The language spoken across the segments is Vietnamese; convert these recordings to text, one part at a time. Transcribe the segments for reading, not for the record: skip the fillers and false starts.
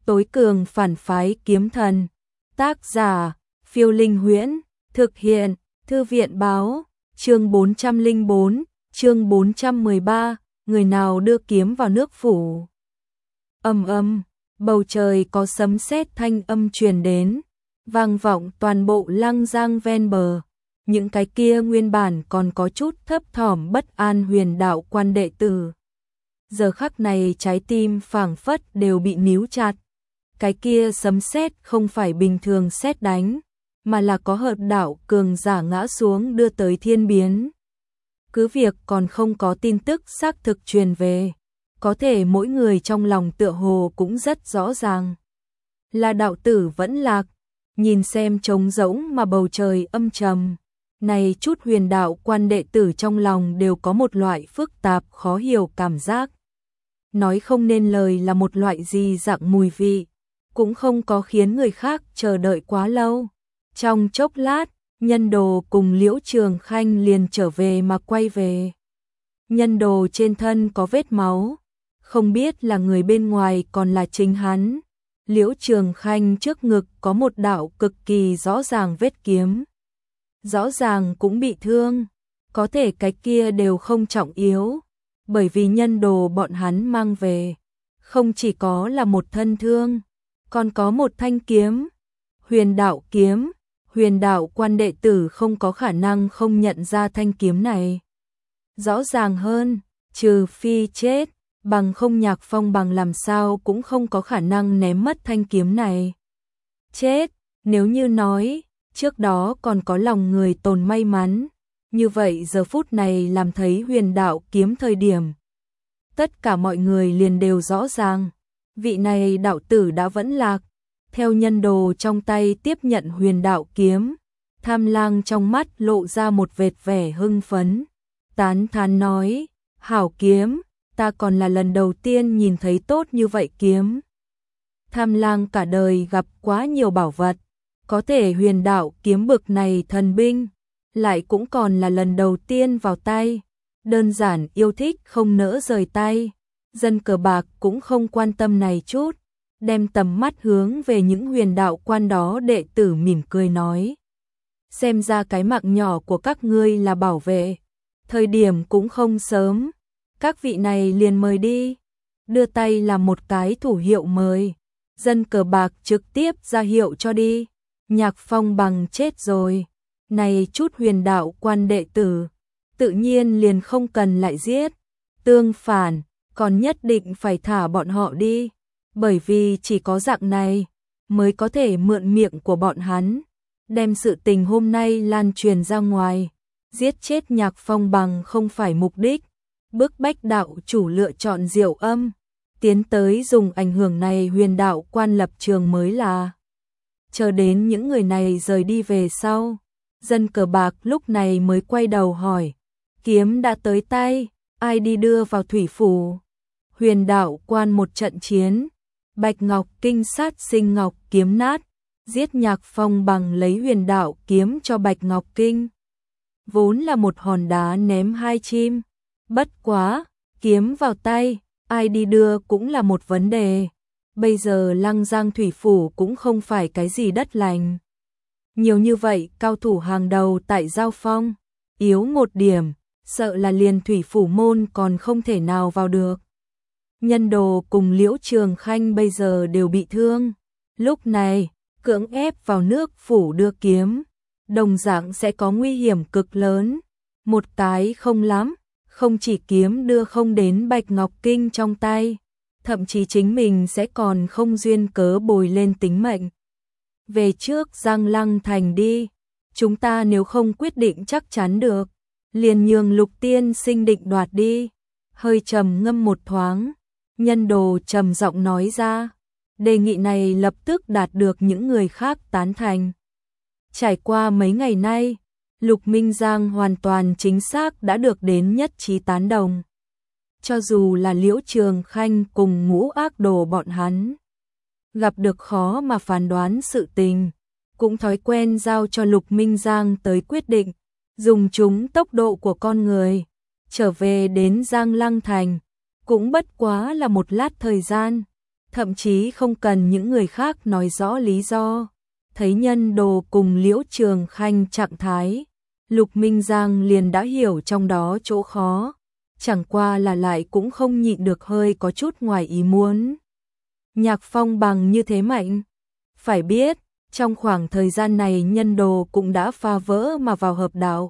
Tối cường phản phái kiếm thần. Tác giả, Phiêu Linh Huyễn. Thực hiện, Thư viện báo. Chương 404, chương 413, người nào đưa kiếm vào nước phủ. Bầu trời có sấm sét thanh âm truyền đến, vang vọng toàn bộ Lăng Giang ven bờ. Những cái kia nguyên bản còn có chút thấp thỏm bất an Huyền Đạo Quan đệ tử, giờ khắc này trái tim phảng phất đều bị níu chặt. Cái kia sấm sét không phải bình thường sét đánh, mà là có hợp đạo cường giả ngã xuống đưa tới thiên biến. Cứ việc còn không có tin tức xác thực truyền về, có thể mỗi người trong lòng tựa hồ cũng rất rõ ràng. Là đạo tử vẫn lạc, nhìn xem trống rỗng mà bầu trời âm trầm. Này chút Huyền Đạo Quan đệ tử trong lòng đều có một loại phức tạp khó hiểu cảm giác. Nói không nên lời là một loại gì dạng mùi vị, cũng không có khiến người khác chờ đợi quá lâu. Trong chốc lát, Nhân Đồ cùng Liễu Trường Khanh liền trở về mà quay về. Nhân Đồ trên thân có vết máu, không biết là người bên ngoài còn là chính hắn. Liễu Trường Khanh trước ngực có một đạo cực kỳ rõ ràng vết kiếm. Rõ ràng cũng bị thương, có thể cái kia đều không trọng yếu, bởi vì Nhân Đồ bọn hắn mang về, không chỉ có là một thân thương, còn có một thanh kiếm, Huyền Đạo kiếm. Huyền Đạo Quan đệ tử không có khả năng không nhận ra thanh kiếm này. Rõ ràng hơn, trừ phi chết, bằng không Nhạc Phong bằng làm sao cũng không có khả năng ném mất thanh kiếm này. Chết, nếu như nói, trước đó còn có lòng người tồn may mắn, như vậy giờ phút này làm thấy Huyền Đạo kiếm thời điểm. Tất cả mọi người liền đều rõ ràng, vị này đạo tử đã vẫn lạc. Theo Nhân Đồ trong tay tiếp nhận Huyền Đạo kiếm, Tham Lang trong mắt lộ ra một vệt vẻ hưng phấn, tán thán nói, hảo kiếm, ta còn là lần đầu tiên nhìn thấy tốt như vậy kiếm. Tham Lang cả đời gặp quá nhiều bảo vật, có thể Huyền Đạo kiếm bực này thần binh, lại cũng còn là lần đầu tiên vào tay, đơn giản yêu thích không nỡ rời tay. Dân cờ bạc cũng không quan tâm này chút, đem tầm mắt hướng về những Huyền Đạo Quan đó đệ tử mỉm cười nói. Xem ra cái mạng nhỏ của các ngươi là bảo vệ, thời điểm cũng không sớm, các vị này liền mời đi. Đưa tay làm một cái thủ hiệu mời, dân cờ bạc trực tiếp ra hiệu cho đi. Nhạc Phong bằng chết rồi, này chút Huyền Đạo Quan đệ tử, tự nhiên liền không cần lại giết, tương phản, còn nhất định phải thả bọn họ đi. Bởi vì chỉ có dạng này mới có thể mượn miệng của bọn hắn, đem sự tình hôm nay lan truyền ra ngoài. Giết chết Nhạc Phong bằng không phải mục đích, bức bách đạo chủ lựa chọn Diệu Âm, tiến tới dùng ảnh hưởng này Huyền Đạo Quan lập trường mới là. Chờ đến những người này rời đi về sau, dân cờ bạc lúc này mới quay đầu hỏi, kiếm đã tới tay, ai đi đưa vào thủy phủ? Huyền Đạo Quan một trận chiến, Bạch Ngọc Kinh sát sinh Ngọc kiếm nát, giết Nhạc Phong bằng lấy Huyền Đạo kiếm cho Bạch Ngọc Kinh. Vốn là một hòn đá ném hai chim, bất quá, kiếm vào tay, ai đi đưa cũng là một vấn đề. Bây giờ Lăng Giang thủy phủ cũng không phải cái gì đất lành. Nhiều như vậy cao thủ hàng đầu tại giao phong, yếu một điểm, sợ là liền thủy phủ môn còn không thể nào vào được. Nhân Đồ cùng Liễu Trường Khanh bây giờ đều bị thương, lúc này cưỡng ép vào nước phủ đưa kiếm, đồng dạng sẽ có nguy hiểm cực lớn. Một cái không lắm, không chỉ kiếm đưa không đến Bạch Ngọc Kinh trong tay, thậm chí chính mình sẽ còn không duyên cớ bồi lên tính mệnh. Về trước Giang Lăng thành đi, chúng ta nếu không quyết định chắc chắn được, liền nhường Lục tiên sinh định đoạt đi. Hơi trầm ngâm một thoáng, Nhân Đồ trầm giọng nói ra, đề nghị này lập tức đạt được những người khác tán thành. Trải qua mấy ngày nay, Lục Minh Giang hoàn toàn chính xác đã được đến nhất trí tán đồng. Cho dù là Liễu Trường Khanh cùng Ngũ Ác Đồ bọn hắn, gặp được khó mà phán đoán sự tình, cũng thói quen giao cho Lục Minh Giang tới quyết định, dùng chúng tốc độ của con người, trở về đến Giang Lăng Thành, cũng bất quá là một lát thời gian. thậm chí không cần những người khác nói rõ lý do. Thấy Nhân Đồ cùng Liễu Trường Khanh trạng thái, Lục Minh Giang liền đã hiểu trong đó chỗ khó, chẳng qua là lại cũng không nhịn được hơi có chút ngoài ý muốn. Nhạc phong bằng như thế mạnh, phải biết, trong khoảng thời gian này Nhân Đồ cũng đã phá vỡ mà vào hợp đạo.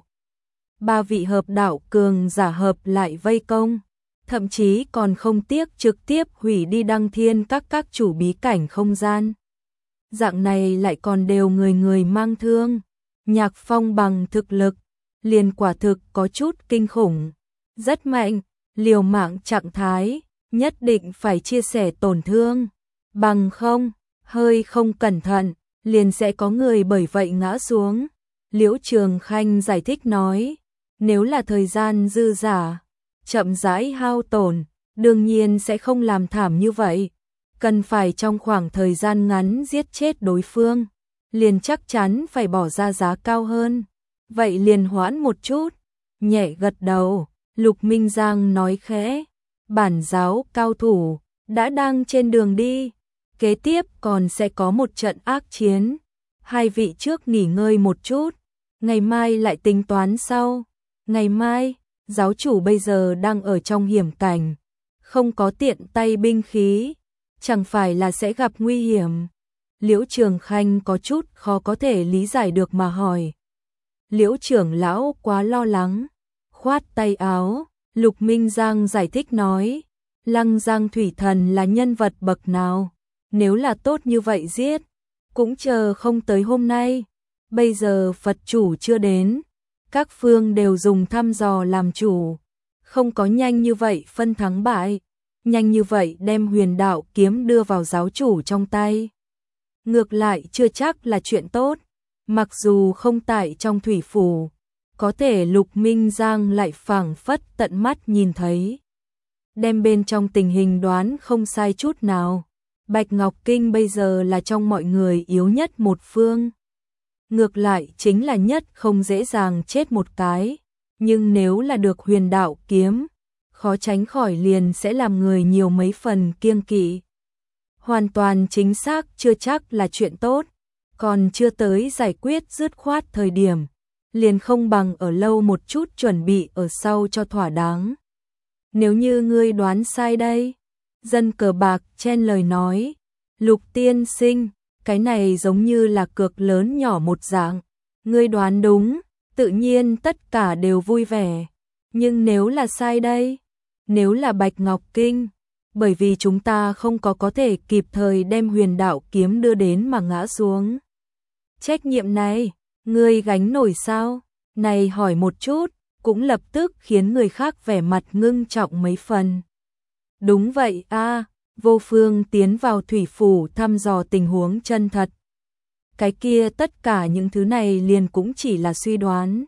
3 vị hợp đạo cường giả hợp lại vây công, thậm chí còn không tiếc trực tiếp hủy đi Đăng Thiên các chủ bí cảnh không gian. Dạng này lại còn đều người người mang thương, Nhạc phong bằng thực lực, liền quả thực có chút kinh khủng, rất mạnh, liều mạng trạng thái, nhất định phải chia sẻ tổn thương, bằng không, hơi không cẩn thận, liền sẽ có người bởi vậy ngã xuống. Liễu Trường Khanh giải thích nói, nếu là thời gian dư dả, chậm rãi hao tổn, đương nhiên sẽ không làm thảm như vậy, cần phải trong khoảng thời gian ngắn giết chết đối phương, liền chắc chắn phải bỏ ra giá cao hơn, vậy liền hoãn một chút, nhẹ gật đầu, Lục Minh Giang nói khẽ, bản giáo cao thủ, đã đang trên đường đi, kế tiếp còn sẽ có một trận ác chiến, hai vị trước nghỉ ngơi một chút, ngày mai lại tính toán sau. Ngày mai, giáo chủ bây giờ đang ở trong hiểm cảnh, không có tiện tay binh khí, chẳng phải là sẽ gặp nguy hiểm. Liễu Trường Khanh có chút khó có thể lý giải được mà hỏi. Liễu trưởng lão quá lo lắng, khoát tay áo, Lục Minh Giang giải thích nói, Lăng Giang Thủy Thần là nhân vật bậc nào, nếu là tốt như vậy giết, cũng chờ không tới hôm nay, bây giờ Phật chủ chưa đến, các phương đều dùng thăm dò làm chủ, không có nhanh như vậy phân thắng bại, nhanh như vậy đem huyền đạo kiếm đưa vào giáo chủ trong tay. Ngược lại chưa chắc là chuyện tốt, mặc dù không tại trong thủy phủ, có thể Lục Minh Giang lại phảng phất tận mắt nhìn thấy. Đem bên trong tình hình đoán không sai chút nào, Bạch Ngọc Kinh bây giờ là trong mọi người yếu nhất một phương. Ngược lại chính là nhất không dễ dàng chết một cái, nhưng nếu là được huyền đạo kiếm, khó tránh khỏi liền sẽ làm người nhiều mấy phần kiêng kỵ. Hoàn toàn chính xác chưa chắc là chuyện tốt, còn chưa tới giải quyết dứt khoát thời điểm, liền không bằng ở lâu một chút chuẩn bị ở sau cho thỏa đáng. Nếu như ngươi đoán sai đây, Dân Cờ Bạc chen lời nói, Lục tiên sinh, cái này giống như là cược lớn nhỏ một dạng, ngươi đoán đúng, tự nhiên tất cả đều vui vẻ, nhưng nếu là sai đây, nếu là Bạch Ngọc Kinh, bởi vì chúng ta không có thể kịp thời đem huyền đạo kiếm đưa đến mà ngã xuống. Trách nhiệm này, ngươi gánh nổi sao? Này hỏi một chút, cũng lập tức khiến người khác vẻ mặt ngưng trọng mấy phần. Đúng vậy a, Vô Phương tiến vào thủy phủ thăm dò tình huống chân thật. Cái kia tất cả những thứ này liền cũng chỉ là suy đoán.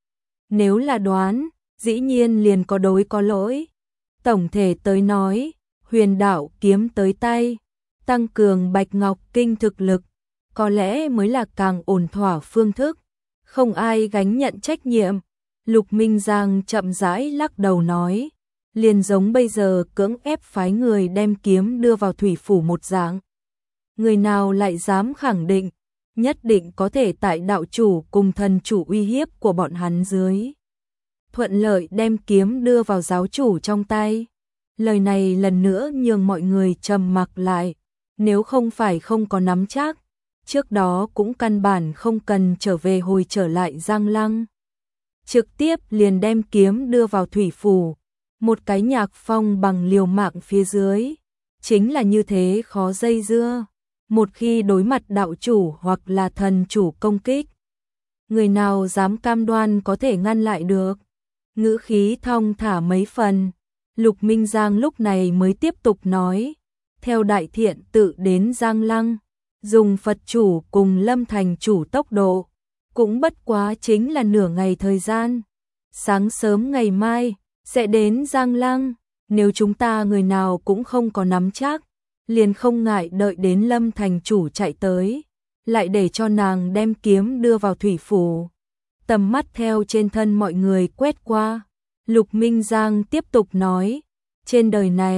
Nếu là đoán, dĩ nhiên liền có đối có lỗi. Tổng thể tới nói, huyền đạo kiếm tới tay, tăng cường Bạch Ngọc Kinh thực lực, có lẽ mới là càng ổn thỏa phương thức. Không ai gánh nhận trách nhiệm. Lục Minh Giang chậm rãi lắc đầu nói, liền giống bây giờ cưỡng ép phái người đem kiếm đưa vào thủy phủ một dạng. Người nào lại dám khẳng định, nhất định có thể tại đạo chủ cùng thần chủ uy hiếp của bọn hắn dưới. Thuận lợi đem kiếm đưa vào giáo chủ trong tay. Lời này lần nữa nhường mọi người trầm mặc lại, nếu không phải không có nắm chắc, trước đó cũng căn bản không cần hồi trở lại Giang Lăng. Trực tiếp liền đem kiếm đưa vào thủy phủ, một cái Nhạc Phong bằng liều mạng phía dưới, chính là như thế khó dây dưa, một khi đối mặt đạo chủ hoặc là thần chủ công kích. Người nào dám cam đoan có thể ngăn lại được, ngữ khí thong thả mấy phần, Lục Minh Giang lúc này mới tiếp tục nói, theo đại thiện tự đến Giang Lăng, dùng Phật chủ cùng Lâm Thành chủ tốc độ, cũng bất quá chính là nửa ngày thời gian. Sáng sớm ngày mai, sẽ đến Giang Lăng, nếu chúng ta người nào cũng không có nắm chắc, liền không ngại đợi đến Lâm Thành chủ chạy tới, lại để cho nàng đem kiếm đưa vào thủy phủ. Tầm mắt theo trên thân mọi người quét qua, Lục Minh Giang tiếp tục nói, trên đời này,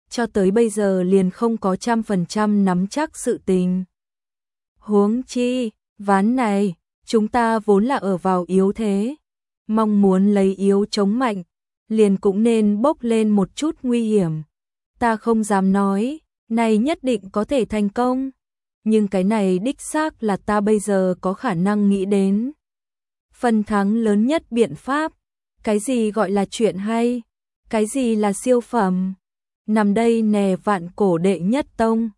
cho tới bây giờ liền không có 100% nắm chắc sự tình. Huống chi, ván này, chúng ta vốn là ở vào yếu thế, mong muốn lấy yếu chống mạnh, liền cũng nên bốc lên một chút nguy hiểm. Ta không dám nói, này nhất định có thể thành công, nhưng cái này đích xác là ta bây giờ có khả năng nghĩ đến. Phần thắng lớn nhất biện pháp, cái gì gọi là chuyện hay, cái gì là siêu phẩm, nằm đây nè Vạn Cổ đệ nhất tông.